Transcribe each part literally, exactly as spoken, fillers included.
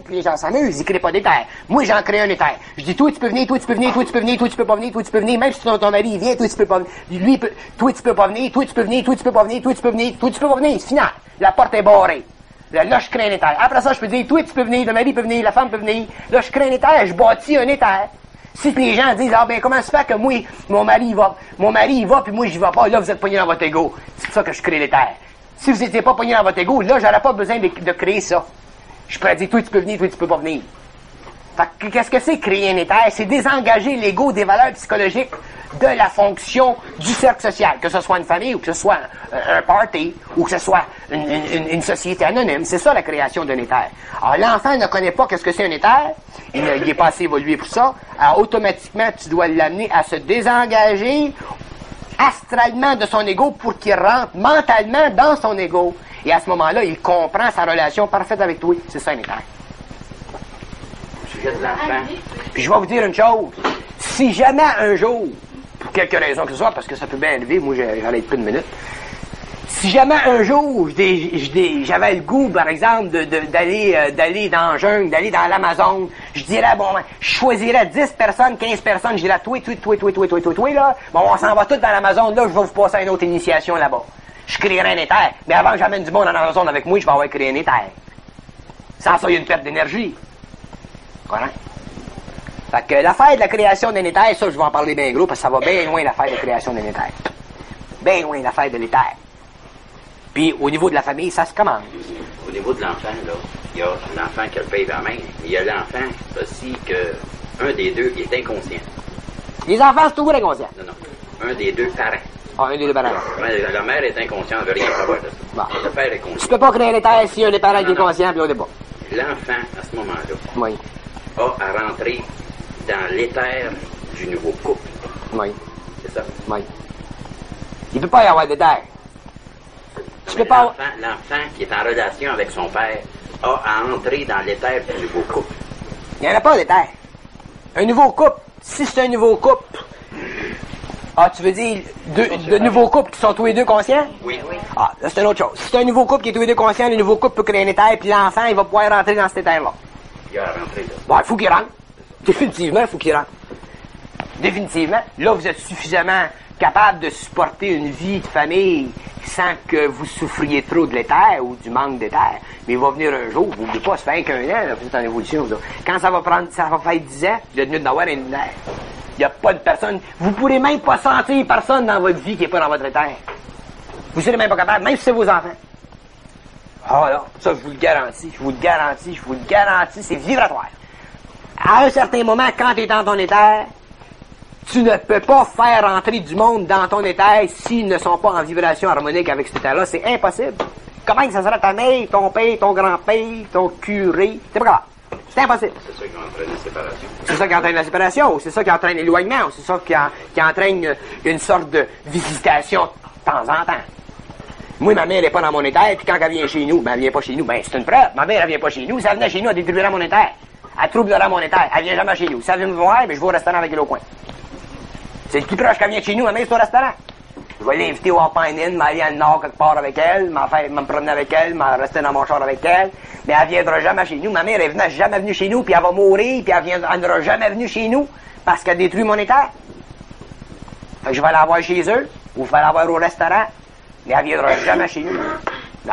puis les gens s'amusent, ils créent pas d'éther. Moi, j'en crée un éther. Je dis, toi, tu peux venir, toi, tu peux venir, toi, tu peux venir, toi, tu peux pas venir, toi, tu peux venir, même si ton, ton mari vient, toi, tu peux pas venir, lui, peut, toi, tu peux pas venir, toi, tu peux venir, toi, tu peux pas venir, toi, tu peux venir, toi, tu peux pas venir, c'est final. La porte est barrée. Là, là, je crée un éther. Après ça, je peux dire, toi, tu peux venir, le mari peut venir, la femme peut venir. Là, je crée un éther, je bâtis un éther. Si les gens disent, ah ben, comment se fait que moi, mon mari, il va, mon mari, il va, puis moi, j'y vais pas, là, vous êtes pogné dans votre ego. C'est pour ça que je crée l'éther. Si vous n'étiez pas pogné dans votre ego, là, j'aurais pas besoin de, de créer ça. Je pourrais dire, toi, tu peux venir, toi, tu peux pas venir. Fait que, qu'est-ce que c'est créer un éther? C'est désengager l'ego des valeurs psychologiques de la fonction du cercle social. Que ce soit une famille, ou que ce soit un, un party, ou que ce soit une, une, une société anonyme. C'est ça, la création d'un éther. Alors, l'enfant ne connaît pas qu'est-ce que c'est un éther. Il n'est pas assez évolué pour ça. Alors, automatiquement, tu dois l'amener à se désengager astralement de son ego pour qu'il rentre mentalement dans son ego. Et à ce moment-là, il comprend sa relation parfaite avec toi. C'est ça, un éther. De l'enfant. Puis je vais vous dire une chose. Si jamais un jour, pour quelque raison que ce soit, parce que ça peut bien arriver, moi j'allais être plus de minutes, si jamais un jour j'avais le goût, par exemple, de, de, d'aller euh, d'aller dans le jungle, d'aller dans l'Amazon, je dirais, bon, je choisirais dix personnes, quinze personnes, je dirais, toi, toi, toi, toi, toi, toi, toi, toi, là, bon, on s'en va tous dans l'Amazon, là, je vais vous passer à une autre initiation là-bas. Je créerai un éther. Mais avant que j'amène du monde dans l'Amazon avec moi, je vais avoir créé un éther. Sans ça, il y a une perte d'énergie. Voilà. Fait que l'affaire de la création d'un éther, ça, je vais en parler bien gros, parce que ça va bien loin l'affaire de la création d'un éther. Bien loin l'affaire de l'éther. Puis, au niveau de la famille, ça se commence. Au niveau de l'enfant, là, il y a l'enfant qui a le pays dans la main, mais il y a l'enfant aussi que un des deux est inconscient. Les enfants, c'est toujours inconscient. Non, non. Un des deux parents. Ah, un des deux parents. La mère est inconsciente, elle ne veut rien savoir de ça. Bon. Le père est conscient. Tu peux pas créer un éther si un des parents qui est conscient, puis l'autre n'est pas. L'enfant, à ce moment-là, Oui. a à rentrer dans l'éther du nouveau couple. Oui. C'est ça? Oui. Il peut pas y avoir d'éther. Tu peux pas... L'enfant, l'enfant qui est en relation avec son père a à entrer dans l'éther du nouveau couple. Il n'y en a pas d'éther. Un nouveau couple, si c'est un nouveau couple... Ah, tu veux dire deux, de nouveaux couples qui sont tous les deux conscients? Oui, oui. Ah, là, c'est une autre chose. Si c'est un nouveau couple qui est tous les deux conscients, le nouveau couple peut créer un éther, puis l'enfant, il va pouvoir rentrer dans cet éther-là. Il a à rentrer là. Bon, il faut qu'il rentre. Définitivement, il faut qu'il rentre. Définitivement. Là, vous êtes suffisamment capable de supporter une vie de famille sans que vous souffriez trop de l'éther ou du manque d'éther. Mais il va venir un jour, vous n'oubliez pas, ça fait qu'un an, là, vous êtes en évolution. Là. Quand ça va prendre, ça va faire dix ans, vous êtes venu d'avoir un éther. Il n'y a pas de personne. Vous ne pourrez même pas sentir personne dans votre vie qui n'est pas dans votre éther. Vous ne serez même pas capable, même si c'est vos enfants. Ah là, ça, je vous le garantis, je vous le garantis, je vous le garantis, c'est vibratoire. À un certain moment, quand tu es dans ton éther, tu ne peux pas faire entrer du monde dans ton éther s'ils ne sont pas en vibration harmonique avec cet éther-là. C'est impossible. Comment que ça sera ta mère, ton père, ton grand-père, ton curé? C'est pas grave. C'est impossible. C'est ça qui entraîne la séparation. C'est ça qui entraîne la séparation, ou c'est ça qui entraîne l'éloignement, ou c'est ça qui, en, qui entraîne une, une sorte de visitation de temps en temps. Moi, ma mère n'est pas dans mon éther, puis quand elle vient chez nous, ben elle vient pas chez nous. Ben, c'est une preuve. Ma mère, elle vient pas chez nous. Si elle venait chez nous, elle détruirait mon éther. Elle troublera mon éther. Elle vient jamais chez nous. Si elle vient me voir, ben, je vais au restaurant avec elle au coin. C'est le plus proche qu'elle vient chez nous, ma mère, c'est au restaurant. Je vais l'inviter au Alpine, m'aller à le nord quelque part avec elle, m'en faire, me promener avec elle, m'en rester dans mon char avec elle. Mais elle viendra jamais chez nous. Ma mère, elle n'est jamais venue chez nous, puis elle va mourir, puis elle viendra, elle n'ira jamais venue chez nous, parce qu'elle détruit mon éther. Fait que je vais la voir chez eux, ou je vais la voir au restaurant, mais elle viendra jamais chez nous. Non.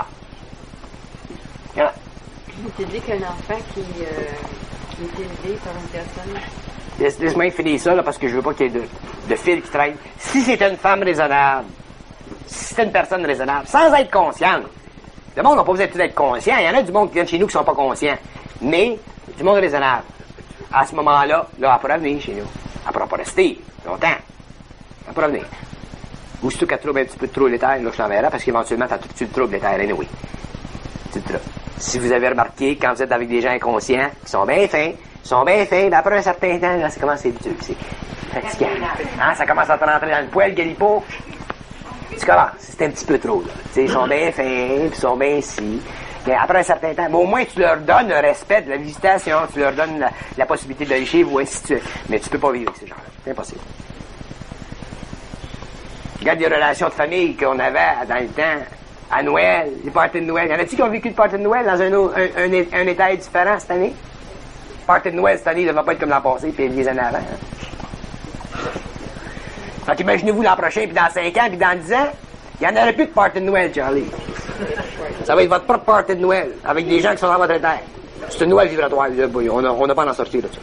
Non. Tu dis qu'un enfant qui, euh, qui est élevé par une personne... Laisse, laisse-moi finir ça, là, parce que je veux pas qu'il y ait de, de fil qui traîne. Si c'est une femme raisonnable, si c'est une personne raisonnable, sans être consciente, le monde n'a pas besoin d'être conscient. Il y en a du monde qui vient chez nous qui sont pas conscients. Mais, du monde raisonnable. À ce moment-là, là, elle pourra venir chez nous. Elle pourra pas rester longtemps. Elle pourra venir. Ou si tu as trouvé un petit peu de trop l'éther, là, je t'enverrai, parce qu'éventuellement, tu le troubles l'éther, anyway. Tu le troubles. Si vous avez remarqué, quand vous êtes avec des gens inconscients, qui sont bien fins, ils sont bien faits, mais après un certain temps, là, ça commence à être dur, c'est fatigant. Hein, ça commence à te rentrer dans le poil, Galipo. Tu commences, c'est un petit peu trop, là. Tu sais, ils sont bien fins, puis ils sont bien si. Mais après un certain temps, mais au moins tu leur donnes le respect de la visitation, tu leur donnes la, la possibilité d'aller chez vous, ainsi de suite. Mais tu peux pas vivre avec ces gens-là. C'est impossible. Regarde les relations de famille qu'on avait dans le temps. À Noël, les parties de Noël. Y en a-t-il qui ont vécu le party de Noël dans un, autre, un, un, un état différent cette année? Le party de Noël cette année ne va pas être comme l'an passé, puis les années avant. Hein? Donc imaginez-vous l'an prochain, puis dans cinq ans, puis dans dix ans, il n'y en aurait plus de party de Noël, Charlie. Ça va être votre propre party de Noël, avec des gens qui sont dans votre état. C'est une Noël vibratoire, là, on n'a pas à en sortir de ça.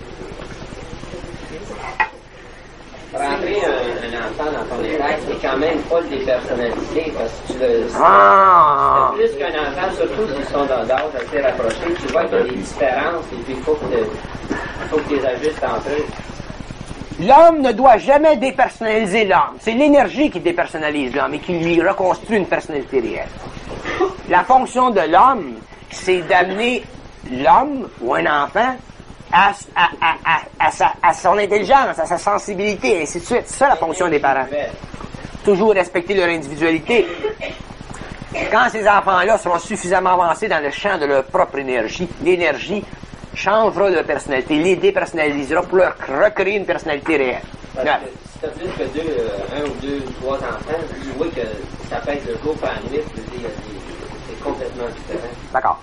Rentrer un, un enfant dans ton état, c'est quand même pas le dépersonnaliser, parce que tu le sais. Ah! Plus qu'un enfant, surtout s'ils sont dans d'âge assez rapproché, tu vois qu'il y a des différences, et puis il faut que faut que tu les ajustes entre eux. L'homme ne doit jamais dépersonnaliser l'homme. C'est l'énergie qui dépersonnalise l'homme et qui lui reconstruit une personnalité réelle. La fonction de l'homme, c'est d'amener l'homme ou un enfant à, à, à, à, à, sa, à son intelligence, à sa sensibilité, et ainsi de suite. C'est ça la fonction des parents. Toujours respecter leur individualité. Quand ces enfants-là seront suffisamment avancés dans le champ de leur propre énergie, l'énergie changera leur personnalité, les dépersonnalisera pour leur recréer une personnalité réelle. Parce que si tu as plus que deux, euh, un ou deux ou trois enfants, tu vois que ça peut être de jour par nuit, c'est complètement différent. D'accord.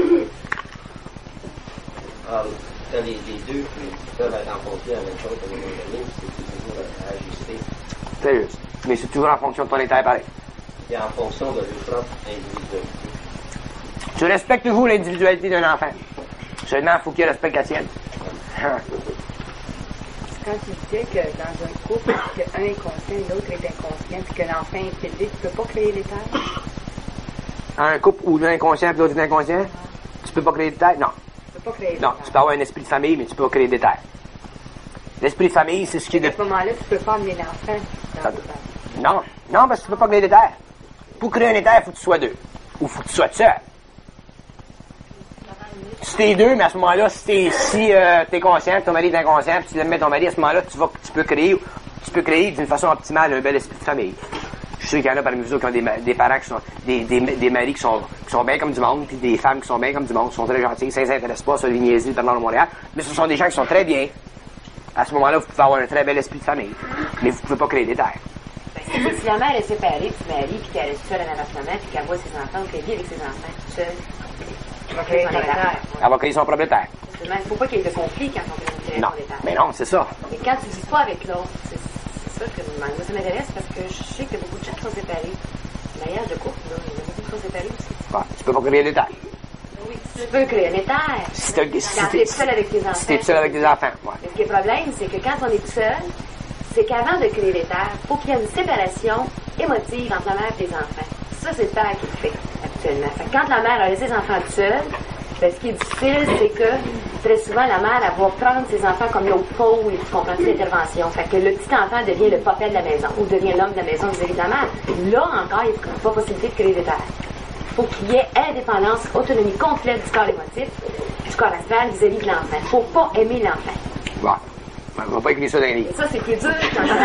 Alors, tu as les, les deux qui peuvent être en fonction de la même chose que les amis, c'est toujours à ajuster. C'est juste. Mais c'est toujours en fonction de ton état pareil. Et en fonction de leur propre individualité. Tu respectes toujours l'individualité d'un enfant. Seulement, il faut qu'il respecte la tienne. Quand tu disais que dans un couple, qu'un est conscient et l'autre est inconscient, puis que l'enfant est élevé, tu ne peux pas créer l'état? Un couple où l'un est inconscient et l'autre est inconscient, tu peux pas créer des terres? Non. Tu peux pas créer Non, tu peux avoir un esprit de famille, mais tu peux pas créer des terres. L'esprit de famille, c'est ce qui est de... À ce moment-là, tu ne peux pas amener l'enfant dans Ça- l'état. Non, non, parce que tu peux pas créer des terres. Pour créer un éther, il faut que tu sois deux. Ou il faut que tu sois seul. Si t'es deux, mais à ce moment-là, si t'es si, euh, t'es conscient, que ton mari est inconscient, puis tu l'aimes ton mari, à ce moment-là, tu vas, tu peux créer, tu peux créer d'une façon optimale un bel esprit de famille. Je suis sûr qu'il y en a parmi vous autres qui ont des, ma- des parents qui sont, des, des, des maris qui sont, qui sont bien comme du monde, puis des femmes qui sont bien comme du monde, qui sont très gentils, ça les intéresse pas, ça les niaiseries de Bernard de Montréal, mais ce sont des gens qui sont très bien. À ce moment-là, vous pouvez avoir un très bel esprit de famille, mais vous pouvez pas créer des terres. Si la mère est séparée, tu maries, puis qu'elle est seule à l'appartement, puis qu'elle voit ses enfants, ou qu'elle vit avec ses enfants toute seule, tu vas créer son état. Elle va créer son propre terre. Il ne faut pas qu'il y ait de conflit quand on crée Non, son état. mais non, c'est ça. Mais quand tu ne vis pas avec l'autre, c'est c'est ça que moi, ça m'intéresse parce que je sais qu'il y a beaucoup de gens qui sont séparés. Mariage de couple, là, il y en a beaucoup qui sont séparés aussi. Ouais, tu peux pas créer des terres. Oui, tu peux créer un état. Si t'as- si Quand tu t'es- es seul avec tes enfants. Si t'es seul avec des enfants, ouais. Mais ce qui est le problème, c'est que quand on est tout seul, c'est qu'avant de créer les terres, il faut qu'il y ait une séparation émotive entre la mère et les enfants. Ça, c'est le père qui le fait, habituellement. Fait que quand la mère a laissé ses enfants tout seuls, ben, ce qui est difficile, c'est que très souvent, la mère, elle va prendre ses enfants comme l'autre faux et tu comprends toute l'intervention. Fait que le petit enfant devient le papa de la maison ou devient l'homme de la maison vis-à-vis de la mère. Là encore, il n'y a pas possibilité de créer des terres. Il faut qu'il y ait indépendance, autonomie complète du corps émotif, du corps astral vis-à-vis de l'enfant. Il ne faut pas aimer l'enfant. Ouais. On va pas écrire ça dans les livres. Ça, c'est plus dur quand la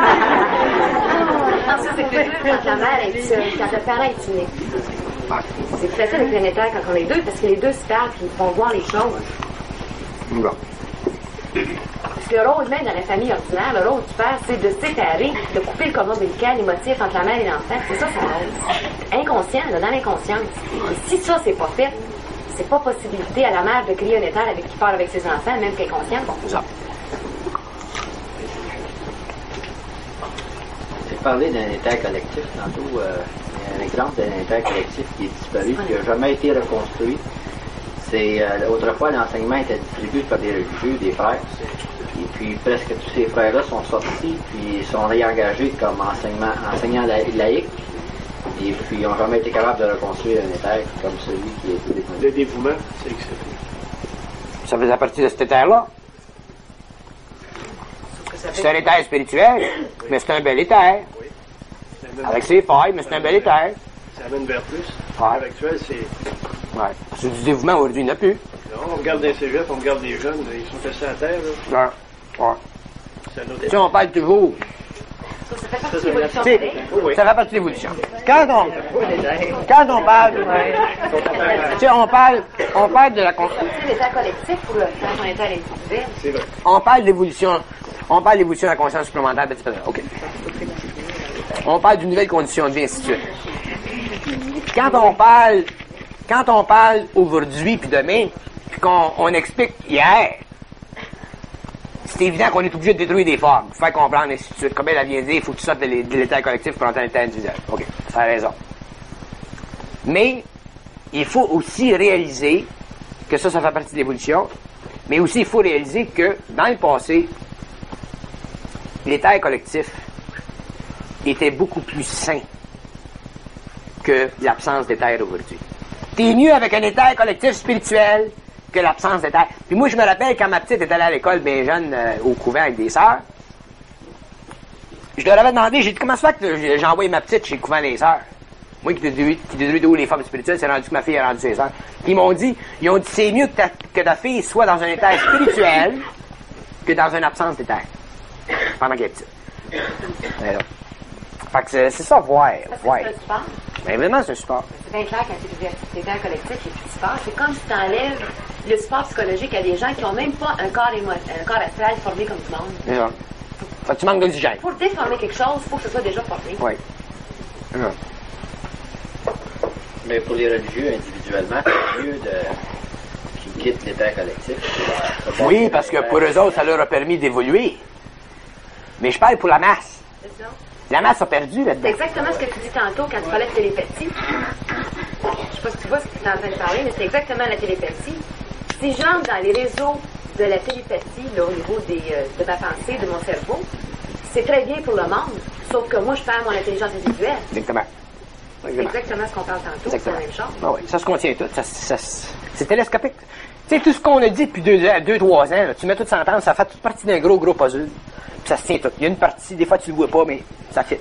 Non, ça, c'est plus dur quand la mère est seule, quand le parent est unique. Ouais. C'est plus facile avec un état quand on est deux, parce que les deux se parlent et ils vont voir les choses. Bon. Parce que le rôle même dans la famille ordinaire, le rôle du père, c'est de séparer, de couper le cordon ombilical émotif entre la mère et l'enfant. C'est ça son rôle. Inconscient, là, dans l'inconscience. Et si ça, c'est pas fait, c'est pas possibilité à la mère de créer un état avec qui parle avec ses enfants, même qu'elle est consciente. C'est ça. Tu parlais d'un état collectif tantôt, euh, un exemple d'un état collectif qui est disparu, qui n'a jamais été reconstruit. C'est euh, autrefois l'enseignement était distribué par des religieux, des frères, et puis presque tous ces frères-là sont sortis, puis sont réengagés comme enseignement, enseignants la- laïcs, et puis ils n'ont jamais été capables de reconstruire un état comme celui qui a été défendu. Le dévouement, c'est exceptionnel. Ça faisait partie de cet éther-là. C'est un éther spirituel, mais c'est un bel éther. Ça amène- Avec ses failles, mais c'est un bel éther. Ça amène vers plus. Ouais. À l'heure actuelle, c'est. Ouais. Parce que du dévouement, aujourd'hui, il n'y en a plus. Non, on regarde des cégeps, on regarde des jeunes, ils sont assis à terre, là. Ouais. Ouais. C'est un autre Tu sais, on parle toujours. Ça, ça fait Ça, partie de c'est l'évolution Tu sais, pareil. oui. ça fait partie de l'évolution. Quand on, quand on parle, tu sais, on parle, on parle de la, con- C'est l'état collectif pour le faire son état individuel. C'est vrai. on parle d'évolution, on parle d'évolution de la conscience supplémentaire, petit peu. OK. On parle d'une nouvelle condition de vie, ainsi de suite. Quand on parle, quand on parle aujourd'hui puis demain, puis qu'on on explique hier, c'est évident qu'on est obligé de détruire des formes, pour faire comprendre, ainsi de suite. Comme elle vient de dire, il faut que tu sortes de l'é- de l'état collectif pour entrer dans l'état individuel. OK, ça a raison. Mais, il faut aussi réaliser que ça, ça fait partie de l'évolution, mais aussi il faut réaliser que, dans le passé, l'état collectif était beaucoup plus sain que l'absence d'éther aujourd'hui. T'es mieux avec un éther collectif spirituel que l'absence d'éther. Puis moi, je me rappelle quand ma petite était allée à l'école bien jeune, euh, au couvent avec des sœurs, je leur avais demandé, j'ai dit, comment ça fait que j'ai j'ai envoyé ma petite chez le couvent des sœurs? Moi qui déduis qui déduis d'où les femmes spirituelles, c'est rendu que ma fille a rendu ses sœurs. Puis ils m'ont dit, ils ont dit, c'est mieux que ta, que ta fille soit dans un éther spirituel que dans une absence d'éther. Pendant qu'elle est petite. Alors, fait que c'est, c'est ça, voir, Parce que voir. c'est un support. Mais vraiment, c'est un support. C'est bien clair quand tu es l'état collectif, il n'y a plus de support. C'est comme si tu enlèves le support psychologique à des gens qui n'ont même pas un corps, émo- un corps astral formé comme tout le monde. C'est ça. Fait que tu manques d'oxygène. Pour déformer quelque chose, il faut que ce soit déjà formé. Oui. C'est ça. Mais pour les religieux, individuellement, c'est mieux de qu'ils quittent l'état collectif. Oui, parce que pour eux autres, ça leur a permis d'évoluer. Mais je parle pour la masse. C'est ça. La masse a perdu C'est là-dedans. exactement ce que tu dis tantôt quand tu parlais de télépathie. Je sais pas si tu vois ce que tu es en train de parler, mais c'est exactement la télépathie. Si j'entre dans les réseaux de la télépathie, là, au niveau des, euh, de ma pensée, de mon cerveau, c'est très bien pour le monde, sauf que moi, je perds mon intelligence individuelle. Exactement. C'est Exactement. exactement ce qu'on parle tantôt, c'est la Exactement. même chose. Ah oui, ça se contient tout. Ça, ça, c'est télescopique. Tu sais, tout ce qu'on a dit depuis deux, deux trois ans, là, tu mets tout ça ensemble, ça fait toute partie d'un gros, gros puzzle. Puis ça se tient tout. Il y a une partie, des fois tu le vois pas, mais ça fait.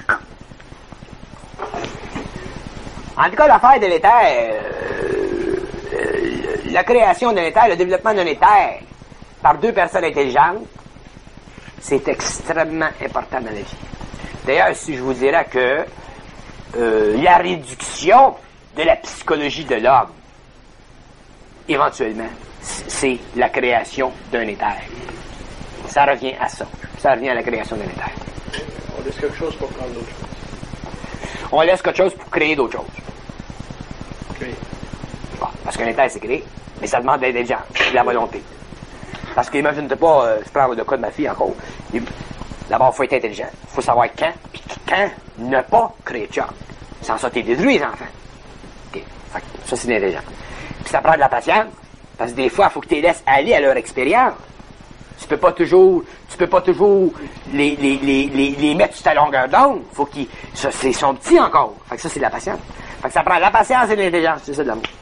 En tout cas, l'affaire de l'éther, euh, euh, la création d'un éther, le développement d'un éther par deux personnes intelligentes, c'est extrêmement important dans la vie. D'ailleurs, si je vous dirais que euh, la réduction de la psychologie de l'homme, éventuellement, c'est la création d'un éther. Ça revient à ça. Ça revient à la création d'un éther. On laisse quelque chose pour prendre d'autres choses. On laisse quelque chose pour créer d'autres choses. OK. Bon, parce qu'un éther, c'est créé, mais ça demande de l'intelligence, de la volonté. Parce qu'imagine-toi pas, euh, je prends le cas de ma fille encore. Il- D'abord, il faut être intelligent. Il faut savoir quand, puis quand ne pas créer de choses. Sans ça, t'es détruit, les enfants. OK. Fait que ça, c'est l'intelligence. Puis ça prend de la patience, parce que des fois, il faut que tu les laisses aller à leur expérience. Tu peux pas toujours, tu peux pas toujours les, les, les, les, les mettre sur ta longueur d'onde. Faut qu'ils, ça, c'est, ils sont petits encore. Fait que ça, c'est de la patience. Fait que ça prend de la patience et de l'intelligence. C'est ça de l'amour.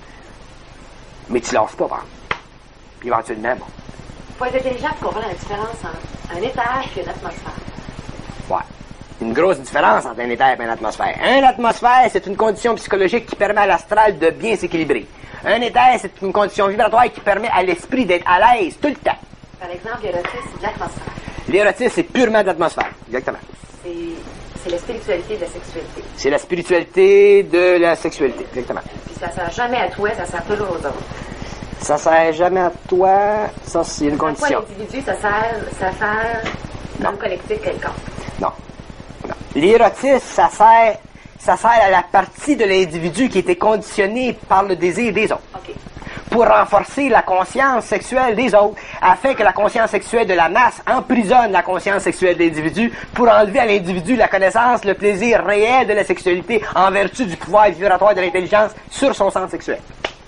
Mais tu lâches pas, par exemple. Puis éventuellement, bon. Il faut être intelligent pour comprendre la différence entre un étage et une atmosphère. Ouais. Une grosse différence entre un éther et une atmosphère. Un atmosphère, c'est une condition psychologique qui permet à l'astral de bien s'équilibrer. Un éther, c'est une condition vibratoire qui permet à l'esprit d'être à l'aise tout le temps. Par exemple, l'érotisme, c'est de l'atmosphère. L'érotisme, c'est purement de l'atmosphère. Exactement. C'est, c'est la spiritualité de la sexualité. C'est la spiritualité de la sexualité. Exactement. Puis ça sert jamais à toi, ça sert toujours aux autres. Ça sert jamais à toi. Ça, c'est une À quoi condition. l'individu, ça sert, ça sert dans Non. le collectif quelconque. Non. Non. L'érotisme, ça sert, ça sert à la partie de l'individu qui était conditionnée par le désir des autres. OK. Pour renforcer la conscience sexuelle des autres, afin que la conscience sexuelle de la masse emprisonne la conscience sexuelle de l'individu, pour enlever à l'individu la connaissance, le plaisir réel de la sexualité en vertu du pouvoir vibratoire de l'intelligence sur son centre sexuel.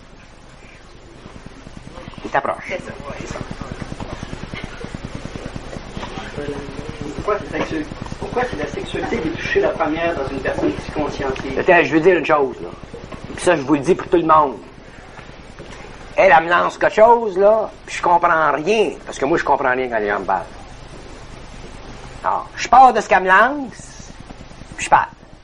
Il t'approche. C'est ça. Pourquoi, c'est sexu- pourquoi c'est la sexualité qui est touchée la première dans une personne qui se conscientise? Attends, je veux dire une chose, là. Puis ça, je vous le dis pour tout le monde. Elle, elle me lance quelque chose, là, puis je comprends rien. Parce que moi, je comprends rien quand les gens me parlent. Alors, je pars de ce qu'elle me lance, puis je parle.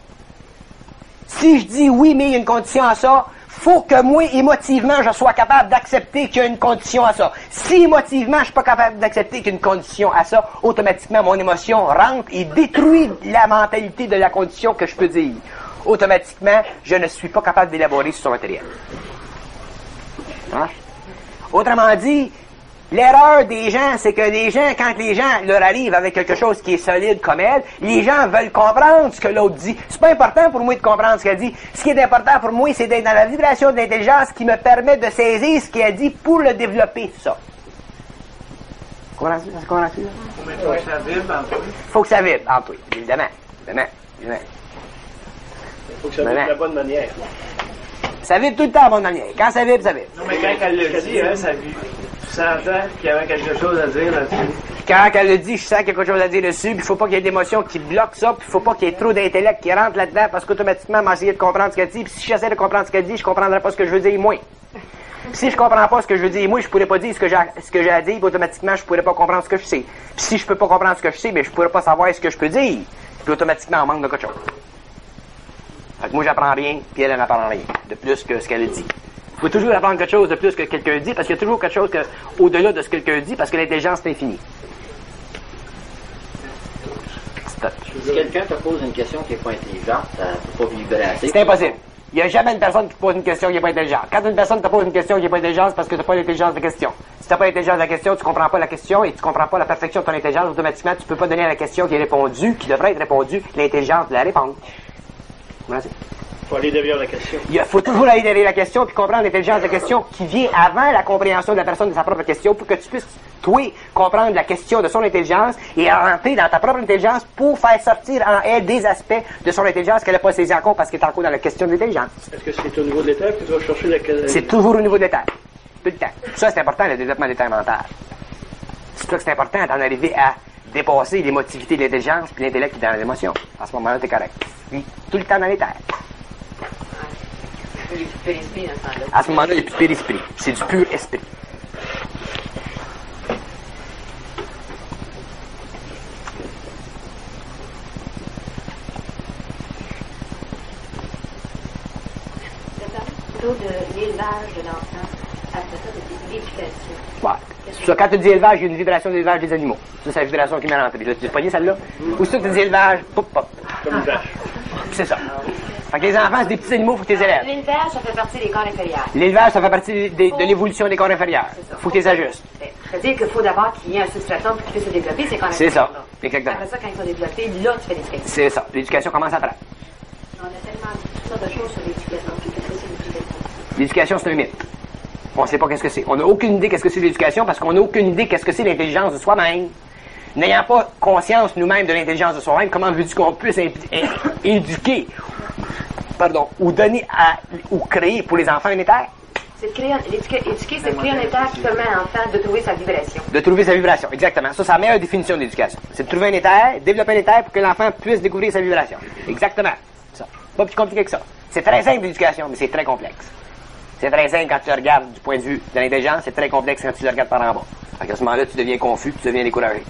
Si je dis oui, mais il y a une condition à ça, faut que moi, émotivement, je sois capable d'accepter qu'il y a une condition à ça. Si émotivement, je suis pas capable d'accepter qu'il y a une condition à ça, automatiquement, mon émotion rentre et détruit la mentalité de la condition que je peux dire. Automatiquement, je ne suis pas capable d'élaborer sur son matériel. Ça marche? Autrement dit, L'erreur des gens, c'est que les gens, quand les gens leur arrivent avec quelque chose qui est solide comme elle, les gens veulent comprendre ce que l'autre dit. C'est pas important pour moi de comprendre ce qu'elle dit. Ce qui est important pour moi, c'est d'être dans la vibration de l'intelligence qui me permet de saisir ce qu'elle dit pour le développer, ça. Comprends-tu? Comprends-tu? Faut que ça vibre en toi. Faut que ça vibre en toi, évidemment. Évidemment. Évidemment. Faut que ça vibre de la bonne manière. Ça vibre tout le temps, mon ami. Quand ça vibre, ça vibre. Non, mais quand elle le dit, hein, ça vibre. Tu sentais qu'il y avait quelque chose à dire là-dessus. Quand elle le dit, je sens qu'il y a quelque chose à dire dessus, puis il faut pas qu'il y ait d'émotions qui bloquent ça, puis il faut pas qu'il y ait trop d'intellect qui rentre là-dedans, parce qu'automatiquement, elle m'a essayé de comprendre ce qu'elle dit, puis si j'essaie de comprendre ce qu'elle dit, je comprendrai pas ce que je veux dire, moi. Puis si je comprends pas ce que je veux dire, moi, je pourrais pas dire ce que j'ai, ce que j'ai à dire, puis automatiquement, je pourrais pas comprendre ce que je sais. Puis si je peux pas comprendre ce que je sais, ben, je pourrais pas savoir ce que je peux dire. Puis automatiquement, on manque de quelque chose. Fait que moi, j'apprends rien, puis elle, elle n'apprend rien, de plus que ce qu'elle dit. Il faut toujours apprendre quelque chose de plus que quelqu'un dit, parce qu'il y a toujours quelque chose que, au-delà de ce que quelqu'un dit, parce que l'intelligence, c'est infini. Si quelqu'un te pose une question qui n'est pas intelligente, ça ne peut pas vibrer assez. C'est impossible. Il n'y a jamais une personne qui te pose une question qui n'est pas intelligente. Quand une personne te pose une question qui n'est pas intelligente, c'est parce que tu n'as pas l'intelligence de la question. Si tu n'as pas l'intelligence de la question, tu ne comprends pas la question et tu ne comprends pas la perfection de ton intelligence, automatiquement, tu ne peux pas donner à la question qui est répondue, qui devrait être répondue, l'intelligence de la réponse. Merci. Il faut aller derrière la question. Il faut toujours aller derrière la question puis comprendre l'intelligence de la question qui vient avant la compréhension de la personne de sa propre question pour que tu puisses, toi, comprendre la question de son intelligence et rentrer dans ta propre intelligence pour faire sortir en elle des aspects de son intelligence qu'elle n'a pas saisi encore parce qu'elle est encore dans la question de l'intelligence. Est-ce que c'est au niveau de l'éther que tu vas chercher la... C'est toujours au niveau de l'éther. Tout le temps. Ça, c'est important, le développement de l'éther mental. C'est ça que c'est important d'en arriver à dépasser l'émotivité de l'intelligence puis l'intellect qui est dans l'émotion. À ce moment-là, t'es correct. Oui, tout le temps dans l'éther. Il y a du périsprit dans ce temps-là. À ce moment-là, il n'y a plus de périsprit. C'est du pur esprit. Plutôt de l'élevage de l'enfant, après ça, de l'éducation. Ouais. Ça, quand tu dis élevage, il y a une vibration de l'élevage des animaux. Ça, c'est la vibration qui m'est rentrée. Là, tu as pogné celle-là? Ou ça, tu dis élevage, pop, pop. Comme une vache. C'est ça. Fait que les enfants, c'est des petits animaux, faut que tu les élèves. L'élevage, ça fait partie des corps inférieurs. L'élevage, ça fait partie des- de l'évolution des corps inférieurs. Faut que tu les ajustes. C'est-à-dire qu'il faut d'abord qu'il y ait un substratum pour qu'ils puissent se développer, ces corps C'est inférieurs. ça. Exactement. Après ça, quand ils sont développés, là, tu fais l'éducation. C'est ça. L'éducation commence après. On a tellement toutes sortes de choses sur l'éducation. Qu'est-ce que c'est l'éducation? L'éducation, c'est un mythe. On ne sait pas qu'est-ce que c'est. On n'a aucune idée qu'est-ce que c'est l'éducation parce qu'on n'a aucune idée qu'est-ce que c'est l'intelligence de soi-même. N'ayant pas conscience nous-mêmes de l'intelligence de soi-même, comment veux-tu qu'on puisse é- é- éduquer, pardon, ou donner à, ou créer pour les enfants un éther? C'est de créer, un- l'éduquer, éduquer, c'est de créer un état qui permet à l'enfant de trouver sa vibration. De trouver sa vibration, exactement. Ça, c'est la meilleure définition de l'éducation. C'est de trouver un éther, développer un éther pour que l'enfant puisse découvrir sa vibration. Exactement. Ça. Pas plus compliqué que ça. C'est très simple l'éducation, mais c'est très complexe. C'est très simple quand tu le regardes du point de vue de l'intelligence, c'est très complexe quand tu le regardes par en bas. Fait qu'à ce moment-là, tu deviens confus, tu deviens découragé.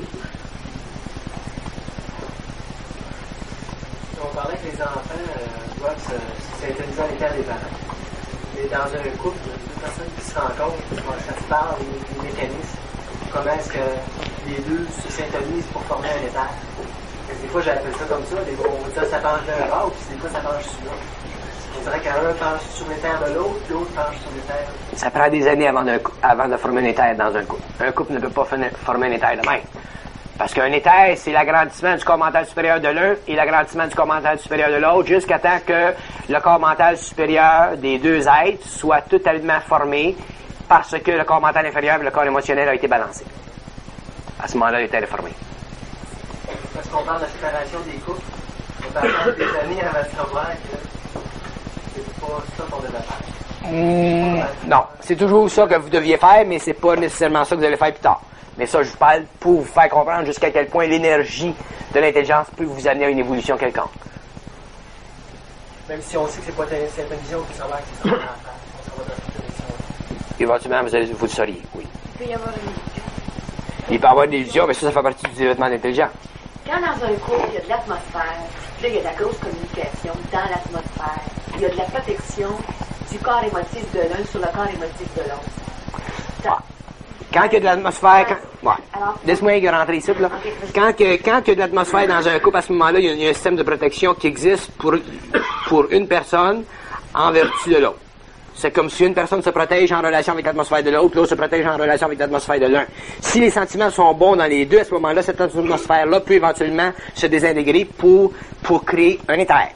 On parlait que les enfants euh, doivent se synthétiser à l'état des parents. Mais dans un couple, deux personnes qui se rencontrent, ça se parle, les, les mécanismes, comment est-ce que les deux se syntonisent pour former un éther. Des fois, j'appelle ça comme ça, des fois, on dit ça penche d'un bord, puis des fois, ça penche sur l'autre. On dirait qu'un penche sur l'éther de l'autre, l'autre penche sur l'éther. Ça prend des années avant de, avant de former un éther dans un couple. Un couple ne peut pas former un éther de même. Parce qu'un éther, c'est l'agrandissement du corps mental supérieur de l'un et l'agrandissement du corps mental supérieur de l'autre jusqu'à temps que le corps mental supérieur des deux êtres soit totalement formé parce que le corps mental inférieur et le corps émotionnel a été balancé. À ce moment-là, l'éther est formé. Parce qu'on parle de la séparation des couples, on parle des années avant de savoir que c'est pas ça qu'on devait faire. Mmh, non, c'est toujours ça que vous deviez faire, mais c'est pas nécessairement ça que vous allez faire plus tard. Mais ça, je vous parle pour vous faire comprendre jusqu'à quel point l'énergie de l'intelligence peut vous amener à une évolution quelconque. Même si on sait que c'est pas cette vision qui s'en va, qui s'en va à faire, on s'en va dans cette direction. Éventuellement, vous, allez, vous le sauriez, oui. Il peut y avoir une illusion. Il peut y avoir des illusions, mais ça, ça fait partie du développement d'intelligence. Quand dans un couple, il y a de l'atmosphère, là, il y a de la grosse communication dans l'atmosphère, il y a de la protection du corps émotif de l'un sur le corps émotif de l'autre. Ah. Quand il y a de l'atmosphère, quand... Ouais. Alors, Laisse-moi rentrer ici, là. Ok, vas-y. Quand, que, quand il y a de l'atmosphère dans un couple, à ce moment-là, il y, a, il y a un système de protection qui existe pour, pour une personne en vertu de l'autre. C'est comme si une personne se protège en relation avec l'atmosphère de l'autre, l'autre se protège en relation avec l'atmosphère de l'un. Si les sentiments sont bons dans les deux, à ce moment-là, cette atmosphère-là peut éventuellement se désintégrer pour, pour créer un éther.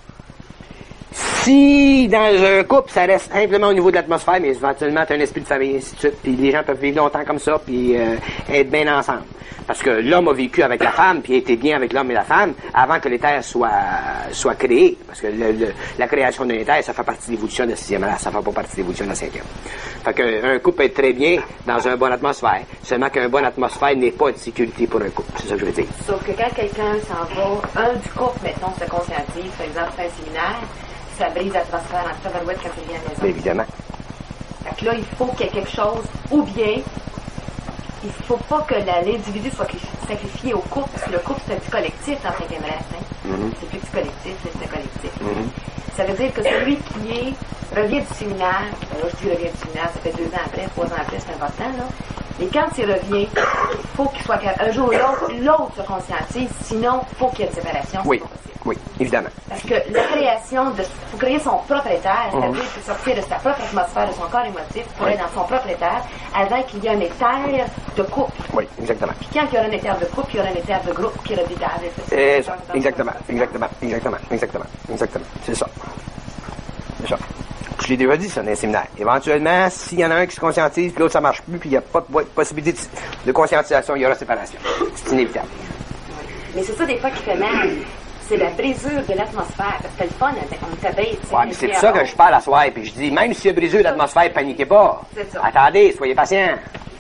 Si dans un couple, ça reste simplement au niveau de l'atmosphère, mais éventuellement, tu as un esprit de famille, ainsi de suite, puis les gens peuvent vivre longtemps comme ça, puis euh, être bien ensemble. Parce que l'homme a vécu avec la femme, puis était bien avec l'homme et la femme, avant que l'éther soit, soit créé. Parce que le, le, la création d'un éther, ça fait partie de l'évolution de la sixième race, ça fait pas partie de l'évolution de la cinquième. Fait qu'un couple peut être très bien dans une bonne atmosphère, seulement qu'une bonne atmosphère n'est pas de sécurité pour un couple. C'est ça que je veux dire. Sauf que quand quelqu'un s'en va, un du couple, mettons, se conscientise, par exemple, fait un séminaire, ça brise l'atmosphère en tabarouette quand il vient à la maison. Évidemment. Fait que là, il faut qu'il y ait quelque chose, ou bien, il faut pas que la- l'individu soit sacrifié au couple, parce que le couple, c'est un petit collectif dans le cinquième race. Hein? Mm-hmm. C'est plus petit collectif, mais c'est un collectif. Mm-hmm. Ça veut dire que celui qui est, revient du séminaire, ben là, je dis revient du séminaire, ça fait deux ans après, trois ans après, c'est important, là. Mais quand il revient, il faut qu'il soit capable, un jour ou l'autre, l'autre se conscientise, sinon, il faut qu'il y ait une séparation. Oui, c'est pas possible. oui, évidemment. Parce que la création de, faut créer son propre éther, c'est-à-dire faut sortir de sa propre atmosphère, de son corps émotif, pour Oui. être dans son propre éther, avant qu'il y ait un éther de couple. Oui, exactement. Puis quand il y aura un éther de couple, il y aura un éther de groupe qui aura des éthers. C'est ça, exactement, exactement, exactement, exactement, exactement. C'est ça. C'est ça. Je l'ai déjà dit, ça, dans les séminaires. Éventuellement, s'il y en a un qui se conscientise, puis l'autre, ça marche plus, puis il n'y a pas de possibilité de, de conscientisation, il y aura séparation. C'est inévitable. Mais c'est ça, des fois, qui fait mal. C'est la brisure de l'atmosphère. C'était le fun, on était bête. Ouais, mais c'est de ça que je parle à soir, puis je dis, même s'il y a brisure de l'atmosphère, paniquez pas. C'est ça. Attendez, soyez patients.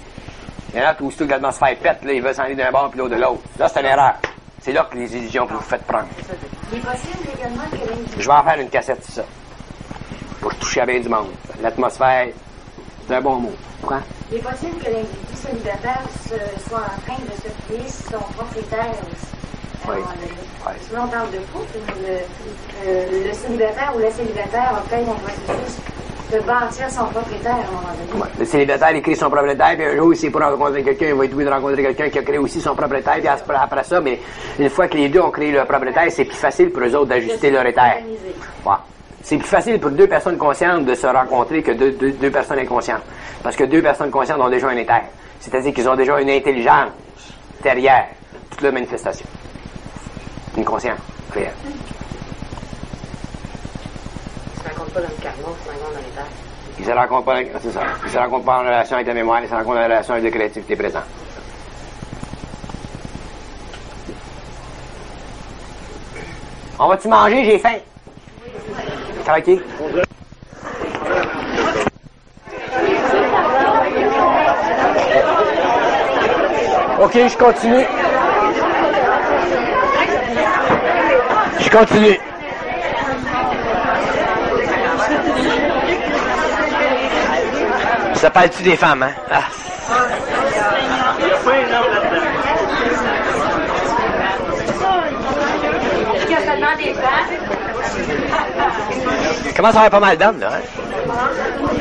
Il y en a qui, aussitôt que l'atmosphère pète, là, ils veulent s'en aller d'un bord puis l'autre de l'autre. Là, c'est une erreur. C'est là que les illusions que vous faites prendre. Il est possible également que l'individu... Je vais en faire une cassette sur ça. Pour toucher à bien du monde. L'atmosphère, c'est un bon mot. Quoi? Il est possible que l'individu célibataire se- soit en train de se créer son propriétaire aussi. Oui. Alors, le- Oui. Souvent on parle de couple, mais le, euh, le célibataire ou la célibataire a peut-être un processus de bâtir son propriétaire à un moment donné. Ouais. Le célibataire, il crée son propriétaire, puis un jour, s'il est pour rencontrer quelqu'un, il va être obligé de rencontrer quelqu'un qui a créé aussi son propriétaire, puis après, après ça, mais une fois que les deux ont créé leur propriétaire, c'est plus facile pour eux autres d'ajuster leur éther. Organisé. Ouais. C'est plus facile pour deux personnes conscientes de se rencontrer que deux, deux, deux personnes inconscientes. Parce que deux personnes conscientes ont déjà un éther. C'est-à-dire qu'ils ont déjà une intelligence derrière toute leur manifestation. Une conscience réelle. Ils se rencontrent pas dans le karma, ils se rencontrent dans l'éther. Ils se rencontrent pas, c'est ça. Ils se rencontrent pas en relation avec la mémoire, ils se rencontrent en relation avec la créativité présente. On va-tu manger? J'ai faim. Tranquille. Ok, je continue. Je continue. Ça parle-tu des femmes, hein? Ah. Il commence à avoir pas mal d'hommes, là, hein?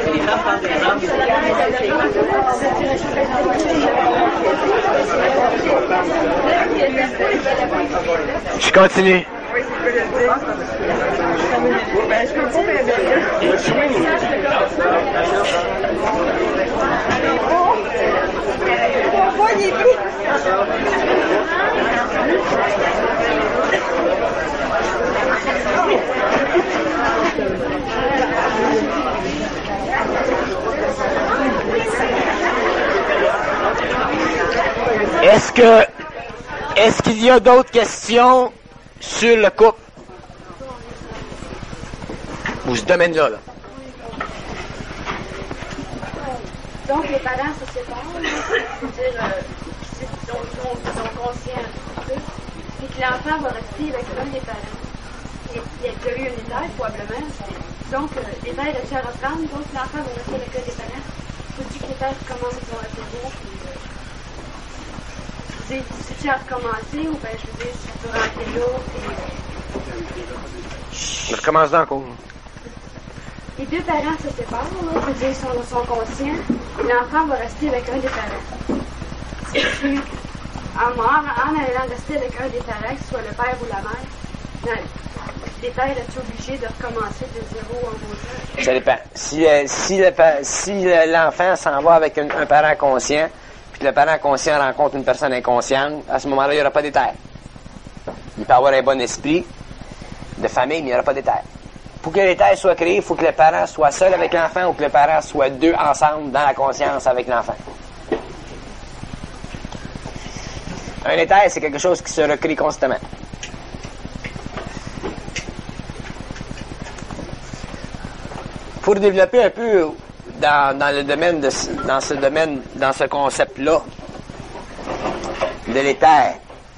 Je continue. Est-ce que, est-ce qu'il y a d'autres questions sur le couple? Ou ce domaine-là, là? Donc les parents se séparent, c'est-à-dire euh, dont ils sont conscients d'eux, et que l'enfant va rester avec un des parents. Et il y a déjà eu un état, probablement. Donc euh, l'état est réussi à reprendre, donc l'enfant va rester avec un des parents. Faut dire que l'état commence à zéro, puis euh, je veux dire, si tu as recommencé, ou ben je veux dire, si tu peux rentrer là, puis... Je recommence dans le cours. Les deux parents se séparent, là, je veux dire, ils sont, sont conscients, et l'enfant va rester avec un des parents. Si tu, en mort, en allant rester avec un des parents, que ce soit le père ou la mère, non, l'éther est obligé de recommencer de zéro en montant? Ça dépend. Si, euh, si, le, si le, l'enfant s'en va avec un, un parent conscient, puis que le parent conscient rencontre une personne inconsciente, à ce moment-là, il n'y aura pas d'éther. Il peut avoir un bon esprit de famille, mais il n'y aura pas d'éther. Pour que l'éther soit créé, il faut que le parent soit seul avec l'enfant ou que le parent soit deux ensemble dans la conscience avec l'enfant. Un éther, c'est quelque chose qui se recrée constamment. Pour développer un peu dans, dans le domaine de dans ce domaine, dans ce concept-là de l'éther,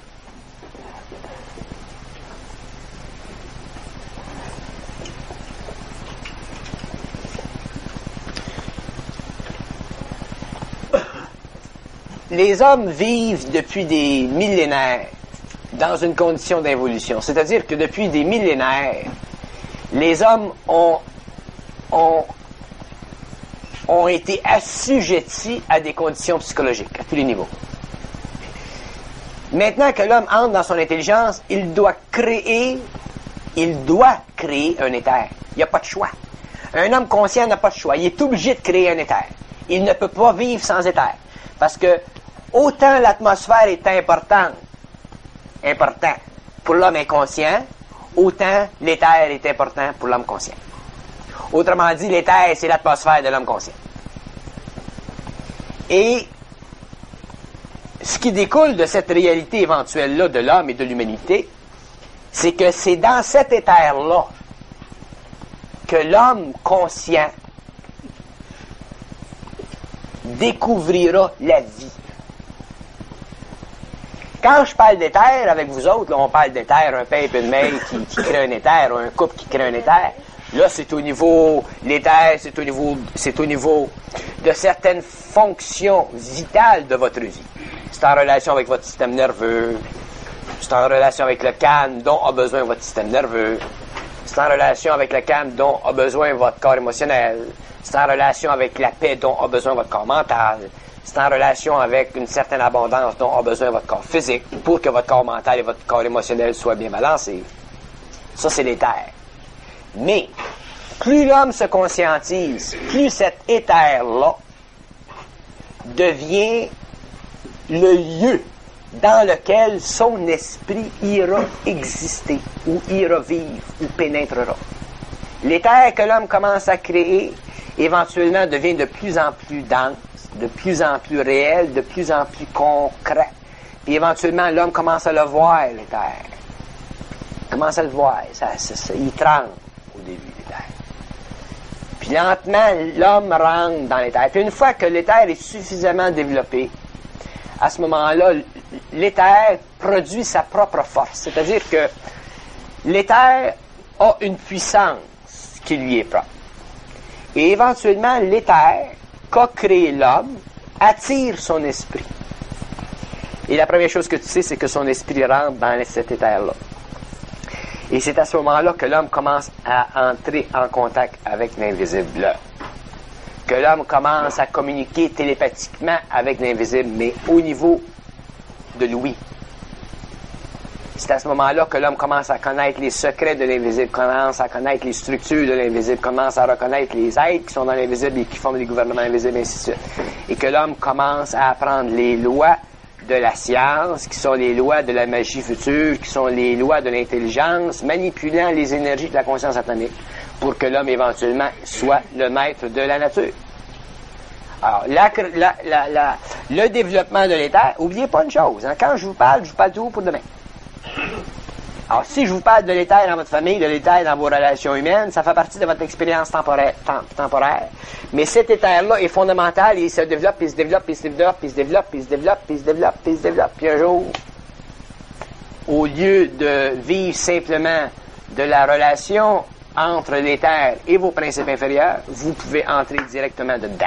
les hommes vivent depuis des millénaires dans une condition d'évolution. C'est-à-dire que depuis des millénaires, les hommes ont, ont, ont été assujettis à des conditions psychologiques, à tous les niveaux. Maintenant que l'homme entre dans son intelligence, il doit créer, il doit créer un éther. Il n'y a pas de choix. Un homme conscient n'a pas de choix. Il est obligé de créer un éther. Il ne peut pas vivre sans éther. Parce que autant l'atmosphère est importante, important pour l'homme inconscient, autant l'éther est important pour l'homme conscient. Autrement dit, l'éther, c'est l'atmosphère de l'homme conscient. Et ce qui découle de cette réalité éventuelle-là de l'homme et de l'humanité, c'est que c'est dans cet éther-là que l'homme conscient découvrira la vie. Quand je parle d'éther avec vous autres, là, on parle d'éther, un père et une mère qui, qui crée un éther, ou un couple qui crée un éther. Là, c'est au niveau, l'éther, c'est au niveau, c'est au niveau de certaines fonctions vitales de votre vie. C'est en relation avec votre système nerveux, c'est en relation avec le calme dont a besoin votre système nerveux, c'est en relation avec le calme dont a besoin votre corps émotionnel, c'est en relation avec la paix dont a besoin votre corps mental, c'est en relation avec une certaine abondance dont a besoin votre corps physique pour que votre corps mental et votre corps émotionnel soient bien balancés. Ça, c'est l'éther. Mais, plus l'homme se conscientise, plus cet éther-là devient le lieu dans lequel son esprit ira exister, ou ira vivre, ou pénétrera. L'éther que l'homme commence à créer, éventuellement devient de plus en plus dense, de plus en plus réel, de plus en plus concret. Puis éventuellement, l'homme commence à le voir, l'éther. Il commence à le voir. Ça, ça, ça, il tremble au début, l'éther. Puis lentement, l'homme rentre dans l'éther. Puis une fois que l'éther est suffisamment développé, à ce moment-là, l'éther produit sa propre force. C'est-à-dire que l'éther a une puissance qui lui est propre. Et éventuellement, l'éther qu'a créé l'homme attire son esprit. Et la première chose que tu sais, c'est que son esprit rentre dans cet éther-là. Et c'est à ce moment-là que l'homme commence à entrer en contact avec l'invisible. Que l'homme commence à communiquer télépathiquement avec l'invisible, mais au niveau de l'ouïe. C'est à ce moment-là que l'homme commence à connaître les secrets de l'invisible, commence à connaître les structures de l'invisible, commence à reconnaître les êtres qui sont dans l'invisible et qui forment les gouvernements invisibles, et ainsi de suite. Et que l'homme commence à apprendre les lois de la science, qui sont les lois de la magie future, qui sont les lois de l'intelligence, manipulant les énergies de la conscience atomique, pour que l'homme éventuellement soit le maître de la nature. Alors, la, la, la, la, le développement de l'éther, n'oubliez pas une chose, hein, quand je vous parle, je vous parle tout pour demain. Alors, si je vous parle de l'éther dans votre famille, de l'éther dans vos relations humaines, ça fait partie de votre expérience temporaire. Tem- temporaire. Mais cet éther-là est fondamental et il se développe, il se développe, il se développe, il se développe, il se développe, il se développe, il se développe. Puis un jour, au lieu de vivre simplement de la relation entre l'éther et vos principes inférieurs, vous pouvez entrer directement dedans.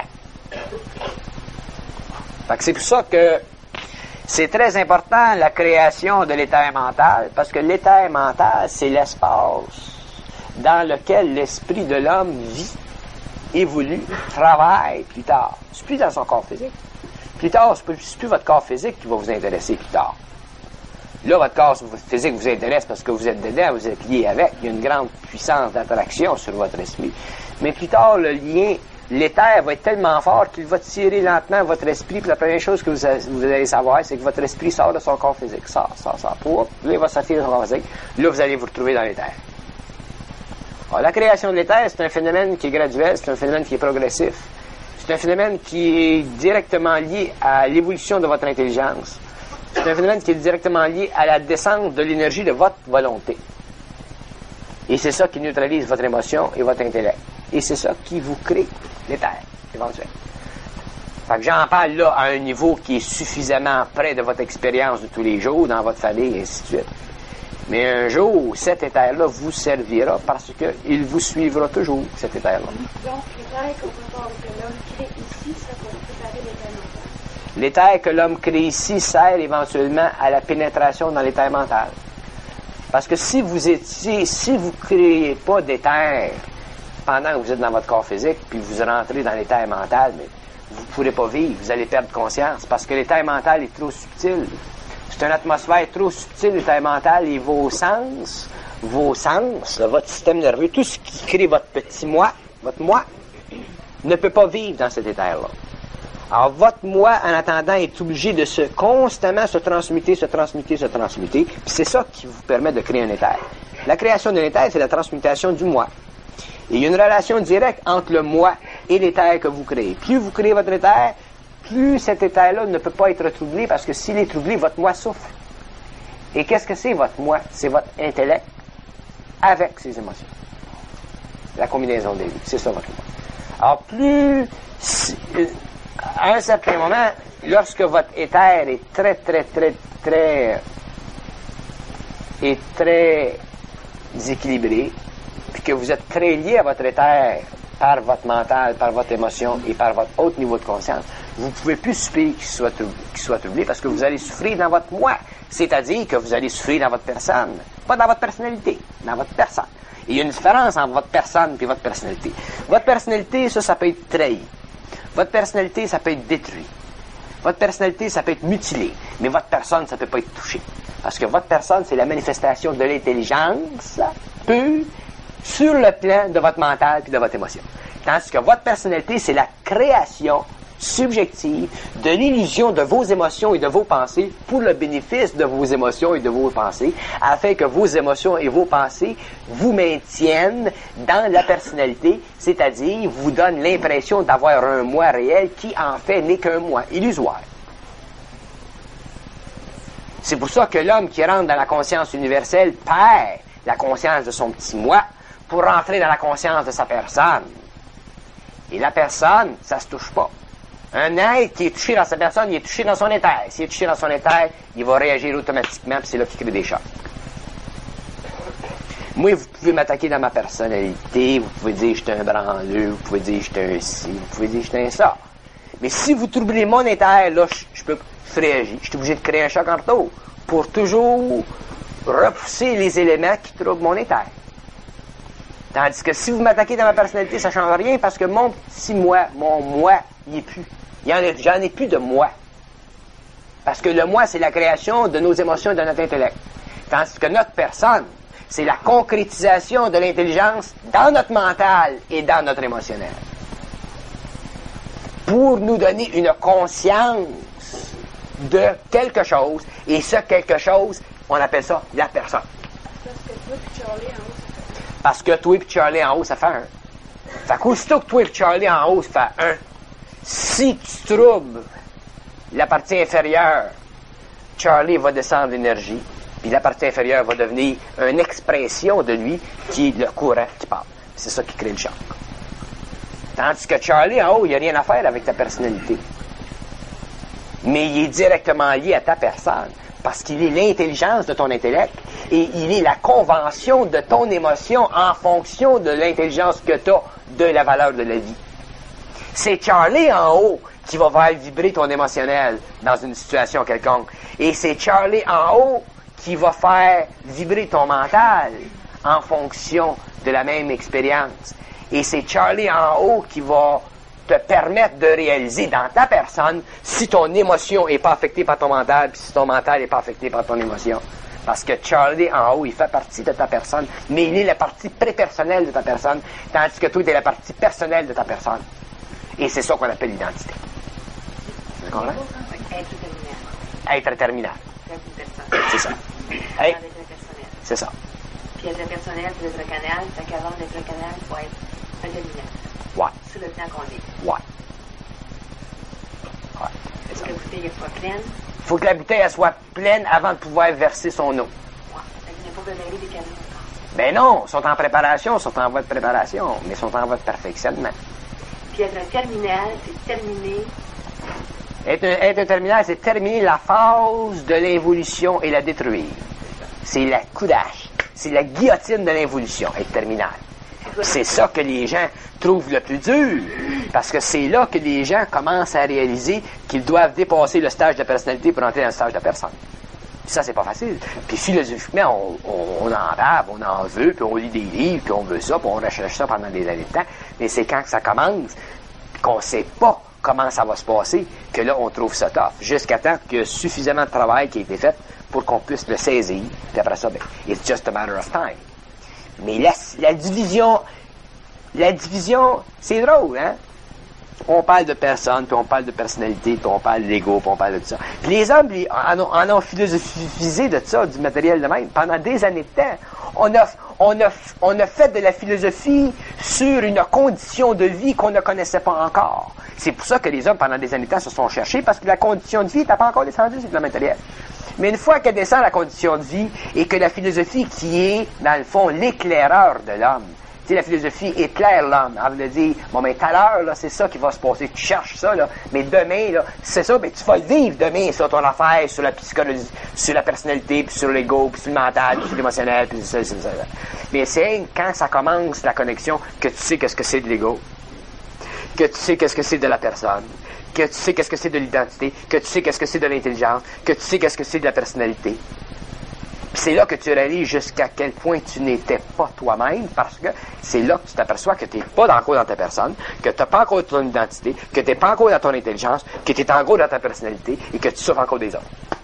Fait que c'est pour ça que c'est très important la création de l'éther mental, parce que l'éther mental, c'est l'espace dans lequel l'esprit de l'homme vit, évolue, travaille plus tard. C'est plus dans son corps physique. Plus tard, c'est plus, c'est plus votre corps physique qui va vous intéresser plus tard. Là, votre corps physique vous intéresse parce que vous êtes dedans, vous êtes lié avec. Il y a une grande puissance d'attraction sur votre esprit. Mais plus tard, le lien, l'éther va être tellement fort qu'il va tirer lentement votre esprit. Puis la première chose que vous, a, vous allez savoir, c'est que votre esprit sort de son corps physique. Sort, sort, sort. Pour, là, il va sortir de son corps physique. Là, vous allez vous retrouver dans l'éther. Alors, la création de l'éther, c'est un phénomène qui est graduel, c'est un phénomène qui est progressif. C'est un phénomène qui est directement lié à l'évolution de votre intelligence. C'est un phénomène qui est directement lié à la descente de l'énergie de votre volonté. Et c'est ça qui neutralise votre émotion et votre intellect. Et c'est ça qui vous crée l'éther, éventuellement. Fait que j'en parle là à un niveau qui est suffisamment près de votre expérience de tous les jours, dans votre famille, et ainsi de suite. Mais un jour, cet éther-là vous servira parce qu'il vous suivra toujours, cet éther-là. Donc, l'éther qu'on peut voir que l'homme crée ici, ça va préparer l'éther mental. L'éther que l'homme crée ici sert éventuellement à la pénétration dans l'éther mental. Parce que si vous étiez, si vous ne créez pas d'éther pendant que vous êtes dans votre corps physique, puis vous rentrez dans l'éther mental, mais vous ne pourrez pas vivre, vous allez perdre conscience, parce que l'éther mental est trop subtil. C'est une atmosphère trop subtile, l'éther mental, et vos sens, vos sens, là, votre système nerveux, tout ce qui crée votre petit moi, votre moi, ne peut pas vivre dans cet éther-là. Alors, votre moi, en attendant, est obligé de se constamment se transmuter, se transmuter, se transmuter, puis c'est ça qui vous permet de créer un éther. La création d'un éther, c'est la transmutation du moi. Et il y a une relation directe entre le moi et l'éther que vous créez. Plus vous créez votre éther, plus cet éther-là ne peut pas être troublé, parce que s'il est troublé, votre moi souffre. Et qu'est-ce que c'est, votre moi? C'est votre intellect avec ses émotions. La combinaison des deux. C'est ça, votre moi. Alors, plus... Si, à un certain moment, lorsque votre éther est très, très, très, très... est très déséquilibré, puis que vous êtes très lié à votre éther par votre mental, par votre émotion et par votre haut niveau de conscience, vous ne pouvez plus souffrir qu'il soit, qu'il soit troublé parce que vous allez souffrir dans votre moi. C'est-à-dire que vous allez souffrir dans votre personne. Pas dans votre personnalité, dans votre personne. Et il y a une différence entre votre personne et votre personnalité. Votre personnalité, ça, ça peut être trahi. Votre personnalité, ça peut être détruit. Votre personnalité, ça peut être mutilé. Mais votre personne, ça ne peut pas être touché. Parce que votre personne, c'est la manifestation de l'intelligence pure sur le plan de votre mental et de votre émotion. Tandis que votre personnalité, c'est la création subjective de l'illusion de vos émotions et de vos pensées pour le bénéfice de vos émotions et de vos pensées, afin que vos émotions et vos pensées vous maintiennent dans la personnalité, c'est-à-dire vous donnent l'impression d'avoir un moi réel qui, en fait, n'est qu'un moi illusoire. C'est pour ça que l'homme qui rentre dans la conscience universelle perd la conscience de son petit moi pour rentrer dans la conscience de sa personne. Et la personne, ça se touche pas. Un être qui est touché dans sa personne, il est touché dans son éther. S'il est touché dans son éther, il va réagir automatiquement, puis c'est là qu'il crée des chocs. Moi, vous pouvez m'attaquer dans ma personnalité, vous pouvez dire que je suis un branleux, vous pouvez dire que je suis un ci, vous pouvez dire que je suis un ça. Mais si vous troublez mon éther, là, je, je peux je réagir. Je suis obligé de créer un choc en retour pour toujours repousser les éléments qui troublent mon éther. Tandis que si vous m'attaquez dans ma personnalité, ça ne change rien parce que mon petit moi, mon moi, il n'est plus. Il y en a, j'en ai plus de moi. Parce que le moi, c'est la création de nos émotions et de notre intellect. Tandis que notre personne, c'est la concrétisation de l'intelligence dans notre mental et dans notre émotionnel. Pour nous donner une conscience de quelque chose, et ce quelque chose, on appelle ça la personne. Parce que toi et Charlie en haut, ça fait un. Fait qu'aussitôt que toi et Charlie en haut, ça fait un. Si tu troubles la partie inférieure, Charlie va descendre l'énergie, puis la partie inférieure va devenir une expression de lui qui est le courant qui parle. C'est ça qui crée le choc. Tandis que Charlie en haut, il n'y a rien à faire avec ta personnalité. Mais il est directement lié à ta personne. Parce qu'il est l'intelligence de ton intellect et il est la convention de ton émotion en fonction de l'intelligence que tu as de la valeur de la vie. C'est Charlie en haut qui va faire vibrer ton émotionnel dans une situation quelconque. Et c'est Charlie en haut qui va faire vibrer ton mental en fonction de la même expérience. Et c'est Charlie en haut qui va te permettre de réaliser dans ta personne si ton émotion n'est pas affectée par ton mental, puis si ton mental n'est pas affecté par ton émotion. Parce que Charlie, en haut, il fait partie de ta personne, mais il est la partie pré-personnelle de ta personne, tandis que toi, tu es la partie personnelle de ta personne. Et c'est ça qu'on appelle l'identité. Vous comprenez? Être terminal. Être terminal. Être une personne. C'est ça. Hey. Hey. Être personnel. C'est ça. Puis être personnel, puis être canal. Fait qu'avant d'être le canal, il faut être un terminal. Ouais. Sur le plan qu'on est. Ouais. Ouais. Est-ce que la bouteille soit pleine? Il faut que la bouteille elle soit pleine avant de pouvoir verser son eau. Ouais. Fait qu'il n'y a pas besoin des canaux encore. Ben non, ils sont en préparation, ils sont en voie de préparation, mais ils sont en voie de perfectionnement. Puis être un terminal, c'est terminer. Être un, être un terminal, c'est terminer la phase de l'involution et la détruire. C'est la coudache. C'est la guillotine de l'involution, être terminal. C'est ça que les gens trouvent le plus dur, parce que c'est là que les gens commencent à réaliser qu'ils doivent dépasser le stage de personnalité pour entrer dans le stage de personne. Puis ça, c'est pas facile. Puis philosophiquement, on, on, on en rêve, on en veut, puis on lit des livres, puis on veut ça, puis on recherche ça pendant des années de temps. Mais c'est quand que ça commence, qu'on sait pas comment ça va se passer, que là, on trouve ça tough. Jusqu'à temps qu'il y ait suffisamment de travail qui a été fait pour qu'on puisse le saisir. Puis après ça, ben, it's just a matter of time. Mais la, la division, la division, c'est drôle, hein? On parle de personne, puis on parle de personnalité, puis on parle d'ego, puis on parle de tout ça. Puis les hommes les, en, ont, en ont philosophisé de ça, du matériel de même, pendant des années de temps. On a, on a, on a fait de la philosophie sur une condition de vie qu'on ne connaissait pas encore. C'est pour ça que les hommes, pendant des années de temps, se sont cherchés, parce que la condition de vie n'était pas encore descendue sur le matériel. Mais une fois qu'elle descend la condition de vie, et que la philosophie qui est, dans le fond, l'éclaireur de l'homme, tu sais, la philosophie éclaire l'homme. Elle veut dire, bon, mais tout à l'heure, là, c'est ça qui va se passer. Tu cherches ça, là. Mais demain, là, c'est ça, mais tu vas le vivre demain, sur ton affaire, sur la psychologie, sur la personnalité, puis sur l'ego, puis sur le mental, puis sur l'émotionnel, puis ça, c'est ça. Mais c'est quand ça commence la connexion que tu sais qu'est-ce que c'est de l'ego, que tu sais qu'est-ce que c'est de la personne, que tu sais qu'est-ce que c'est de l'identité, que tu sais qu'est-ce que c'est de l'intelligence, que tu sais qu'est-ce que c'est de la personnalité. Puis c'est là que tu réalises jusqu'à quel point tu n'étais pas toi-même, parce que c'est là que tu t'aperçois que tu n'es pas encore dans ta personne, que tu n'as pas encore ton identité, que tu n'es pas encore dans ton intelligence, que tu es encore dans ta personnalité et que tu souffres encore des autres.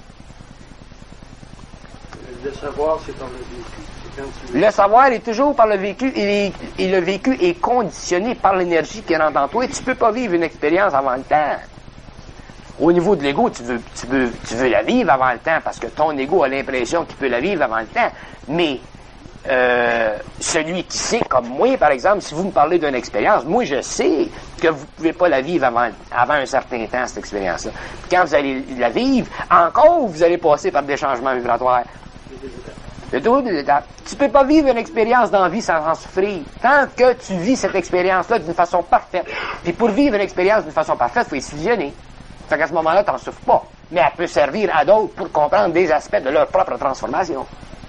Le savoir, c'est par le vécu. C'est quand tu... Le savoir est toujours par le vécu et, est, et le vécu est conditionné par l'énergie qui rentre en toi et tu ne peux pas vivre une expérience avant le temps. Au niveau de l'ego, tu veux, tu, veux, tu veux la vivre avant le temps parce que ton ego a l'impression qu'il peut la vivre avant le temps. Mais euh, celui qui sait, comme moi, par exemple, si vous me parlez d'une expérience, moi, je sais que vous ne pouvez pas la vivre avant, avant un certain temps, cette expérience-là. Quand vous allez la vivre, encore, vous allez passer par des changements vibratoires. De toutes les étapes. Tu ne peux pas vivre une expérience dans la vie sans en souffrir. Tant que tu vis cette expérience-là d'une façon parfaite. Puis pour vivre une expérience d'une façon parfaite, il faut y fusionner. Fait qu'à ce moment-là, tu n'en souffres pas. Mais elle peut servir à d'autres pour comprendre des aspects de leur propre transformation.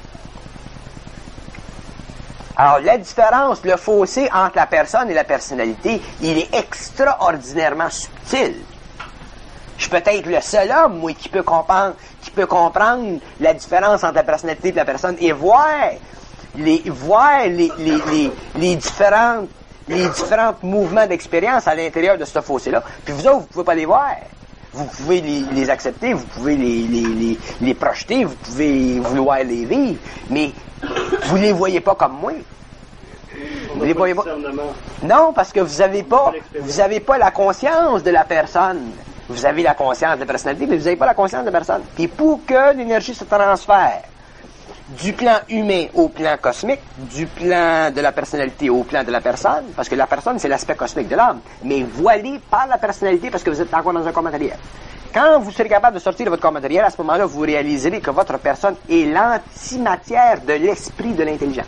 Alors, la différence, le fossé entre la personne et la personnalité, il est extraordinairement subtil. Je peux être le seul homme, moi, qui peut comprendre, qui peut comprendre la différence entre la personnalité et la personne et voir les, voir les, les, les, les différentes, les différents mouvements d'expérience à l'intérieur de ce fossé-là. Puis vous autres, vous pouvez pas les voir. Vous pouvez les, les accepter, vous pouvez les, les, les, les projeter, vous pouvez vouloir les vivre, mais vous les voyez pas comme moi. Vous les voyez pas. Non, parce que vous avez pas, vous avez pas la conscience de la personne. Vous avez la conscience de la personnalité, mais vous n'avez pas la conscience de la personne. Puis pour que l'énergie se transfère du plan humain au plan cosmique, du plan de la personnalité au plan de la personne, parce que la personne, c'est l'aspect cosmique de l'homme, mais voilé par la personnalité parce que vous êtes encore dans un corps matériel. Quand vous serez capable de sortir de votre corps matériel, à ce moment-là, vous réaliserez que votre personne est l'antimatière de l'esprit de l'intelligence.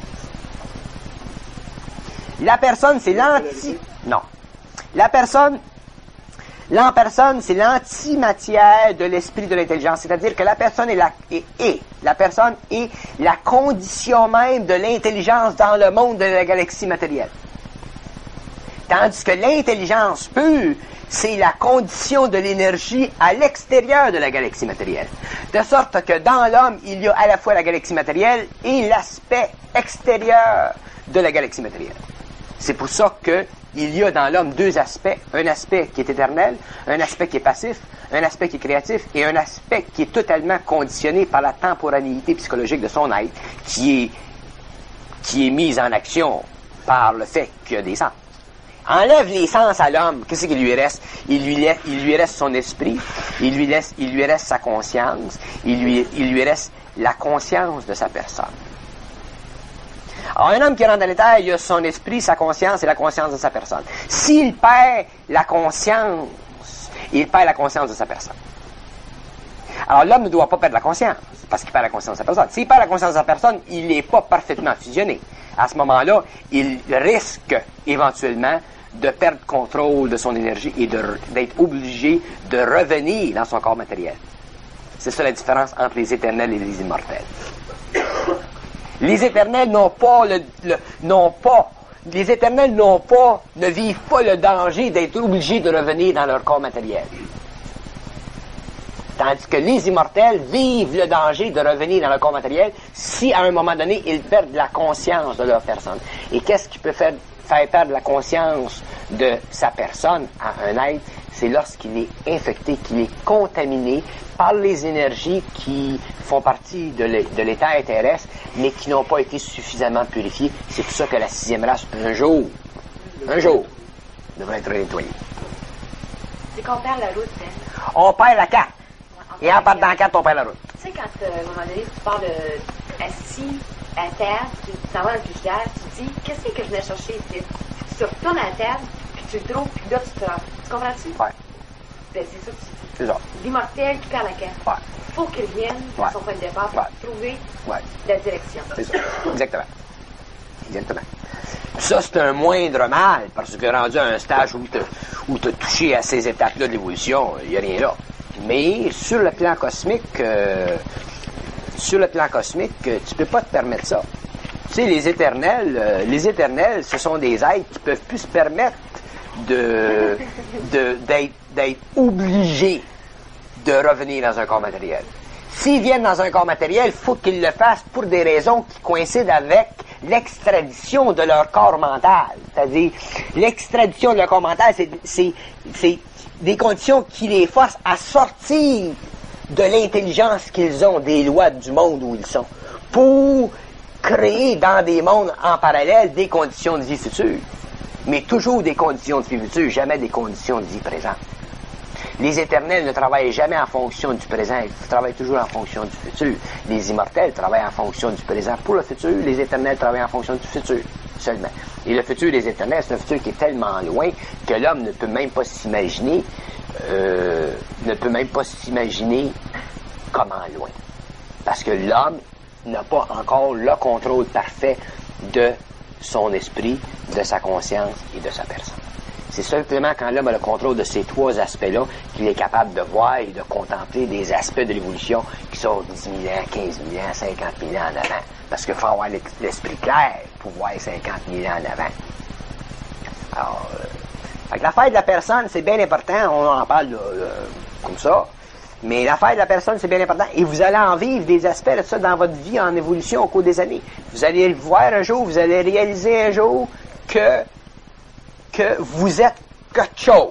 La personne, c'est l'anti... Non. La personne... La personne, c'est l'antimatière de l'esprit de l'intelligence, c'est-à-dire que la personne est la, est, est, la personne est la condition même de l'intelligence dans le monde de la galaxie matérielle. Tandis que l'intelligence pure, c'est la condition de l'énergie à l'extérieur de la galaxie matérielle. De sorte que dans l'homme, il y a à la fois la galaxie matérielle et l'aspect extérieur de la galaxie matérielle. C'est pour ça que il y a dans l'homme deux aspects. Un aspect qui est éternel, un aspect qui est passif, un aspect qui est créatif et un aspect qui est totalement conditionné par la temporalité psychologique de son être, qui est, qui est mise en action par le fait qu'il y a des sens. Enlève les sens à l'homme, qu'est-ce qu'il lui reste? Il lui, laisse, il lui reste son esprit, il lui, laisse, il lui reste sa conscience, il lui, il lui reste la conscience de sa personne. Alors, un homme qui rentre dans l'éther, il a son esprit, sa conscience et la conscience de sa personne. S'il perd la conscience, il perd la conscience de sa personne. Alors, l'homme ne doit pas perdre la conscience, parce qu'il perd la conscience de sa personne. S'il perd la conscience de sa personne, il n'est pas parfaitement fusionné. À ce moment-là, il risque éventuellement de perdre contrôle de son énergie et de, d'être obligé de revenir dans son corps matériel. C'est ça la différence entre les éternels et les immortels. Les éternels n'ont pas le, le n'ont pas les éternels n'ont pas ne vivent pas le danger d'être obligés de revenir dans leur corps matériel. Tandis que les immortels vivent le danger de revenir dans leur corps matériel si à un moment donné ils perdent la conscience de leur personne. Et qu'est-ce qui peut faire faire perdre la conscience de sa personne à un être? C'est lorsqu'il est infecté, qu'il est contaminé par les énergies qui font partie de l'éther terrestre, mais qui n'ont pas été suffisamment purifiées. C'est pour ça que la sixième race, un jour, un jour, devrait être nettoyée. C'est qu'on perd la route, hein? On perd la carte. Et en partant la carte, on perd la route. Tu sais, quand euh, à un moment donné, tu pars de, assis à terre, tu t'en vas dans le vestiaire, tu te dis, qu'est-ce que je venais chercher ici? Tu retournes à terre, puis tu le trouves, puis là, tu te rends. Tu comprends-tu? Ouais. Ben, c'est ça que tu dis. C'est ça. L'immortel qui perd la carte. Ouais. Faut qu'il vienne Ouais. à son point de départ pour Ouais. trouver Ouais. la direction. C'est ça. Exactement. Exactement. Ça, c'est un moindre mal, parce que rendu à un stage où tu as touché à ces étapes-là de l'évolution, il n'y a rien là. Mais sur le plan cosmique, euh, sur le plan cosmique, euh, tu peux pas te permettre ça. Tu sais, les éternels, euh, les éternels, ce sont des êtres qui peuvent plus se permettre de, de, d'être, d'être obligés de revenir dans un corps matériel. S'ils viennent dans un corps matériel, il faut qu'ils le fassent pour des raisons qui coïncident avec l'extradition de leur corps mental. C'est-à-dire, l'extradition de leur corps mental, c'est, c'est, c'est des conditions qui les forcent à sortir de l'intelligence qu'ils ont, des lois du monde où ils sont, pour créer dans des mondes en parallèle des conditions de vie future. Mais toujours des conditions de vie future, jamais des conditions de vie présente. Les éternels ne travaillent jamais en fonction du présent, ils travaillent toujours en fonction du futur. Les immortels travaillent en fonction du présent pour le futur, les éternels travaillent en fonction du futur seulement. Et le futur des éternels, c'est un futur qui est tellement loin que l'homme ne peut même pas s'imaginer, euh, ne peut même pas s'imaginer comment loin. Parce que l'homme n'a pas encore le contrôle parfait de son esprit, de sa conscience et de sa personne. C'est simplement quand l'homme a le contrôle de ces trois aspects-là qu'il est capable de voir et de contempler des aspects de l'évolution qui sont dix mille ans, quinze mille ans, cinquante mille ans en avant. Parce qu'il faut avoir l'esprit clair pour voir cinquante mille ans en avant. Alors, euh, fait que l'affaire de la personne, c'est bien important, on en parle là, là, comme ça, mais l'affaire de la personne, c'est bien important, et vous allez en vivre des aspects de ça dans votre vie en évolution au cours des années. Vous allez le voir un jour, vous allez réaliser un jour que que vous êtes quelque chose.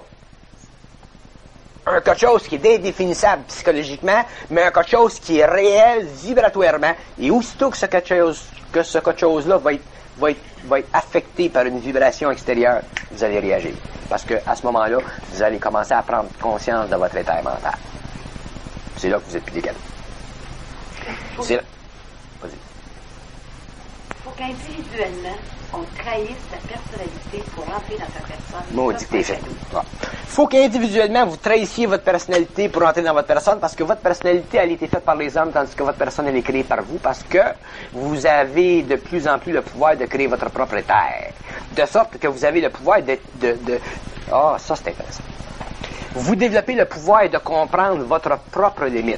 Un quelque chose qui est indéfinissable psychologiquement, mais un quelque chose qui est réel vibratoirement. Et aussitôt que ce quelque chose, que ce quelque chose-là va être, va être, va être affecté par une vibration extérieure, vous allez réagir. Parce que à ce moment-là, vous allez commencer à prendre conscience de votre état mental. C'est là que vous êtes plus décalé. C'est là. Vas-y. Faut qu'individuellement, on trahisse sa personnalité pour rentrer dans sa personne. Maudit t'es fait. Faut qu'individuellement, vous trahissiez votre personnalité pour rentrer dans votre personne, parce que votre personnalité, elle a été faite par les hommes, tandis que votre personne, elle est créée par vous, parce que vous avez de plus en plus le pouvoir de créer votre propre terre. De sorte que vous avez le pouvoir de... de, de... Ah, ça c'est intéressant. Vous développez le pouvoir de comprendre votre propre limite.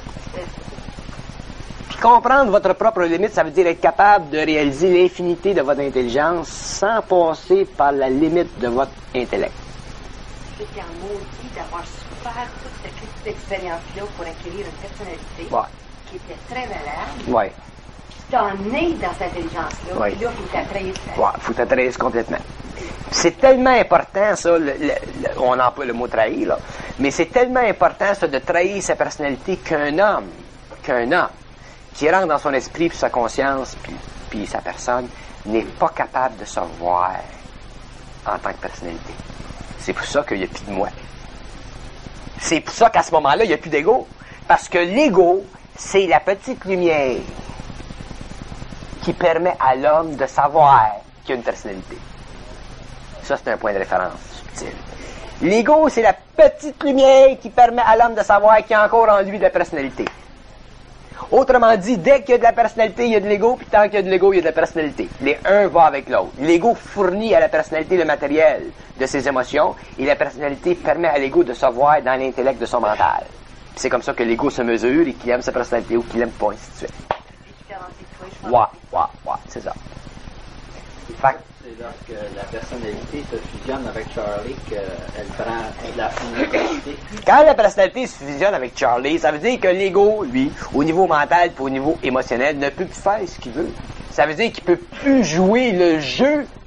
Comprendre votre propre limite, ça veut dire être capable de réaliser l'infinité de votre intelligence sans passer par la limite de votre intellect. C'est qu'en maudit d'avoir souffert toute cette petite expérience-là pour acquérir une personnalité ouais. qui était très valable, ouais. qui t'a emmené dans cette intelligence-là, ouais. puis là, il faut t'attrayer ça. Ouais, il faut t'attrayer complètement. C'est tellement important, ça, le, le, le, on emploie le mot trahir, là, mais c'est tellement important, ça, de trahir sa personnalité qu'un homme, qu'un homme, qui rentre dans son esprit, puis sa conscience, puis, puis sa personne, n'est pas capable de se voir en tant que personnalité. C'est pour ça qu'il n'y a plus de moi. C'est pour ça qu'à ce moment-là, il n'y a plus d'ego. Parce que l'ego, c'est la petite lumière qui permet à l'homme de savoir qu'il y a une personnalité. Ça, c'est un point de référence subtil. L'ego, c'est la petite lumière qui permet à l'homme de savoir qu'il y a encore en lui de la personnalité. Autrement dit, dès qu'il y a de la personnalité, il y a de l'ego, puis tant qu'il y a de l'ego, il y a de la personnalité. Les un va avec l'autre. L'ego fournit à la personnalité le matériel de ses émotions, et la personnalité permet à l'ego de se voir dans l'intellect de son mental. Puis c'est comme ça que l'ego se mesure, et qu'il aime sa personnalité ou qu'il l'aime pas, ainsi de suite. Ouais, ouais, ouais, c'est ça. Fait c'est lorsque la personnalité se fusionne avec Charlie qu'elle prend la finalité. Quand la personnalité se fusionne avec Charlie, ça veut dire que l'ego, lui, au niveau mental et au niveau émotionnel, ne peut plus faire ce qu'il veut. Ça veut dire qu'il peut plus jouer le jeu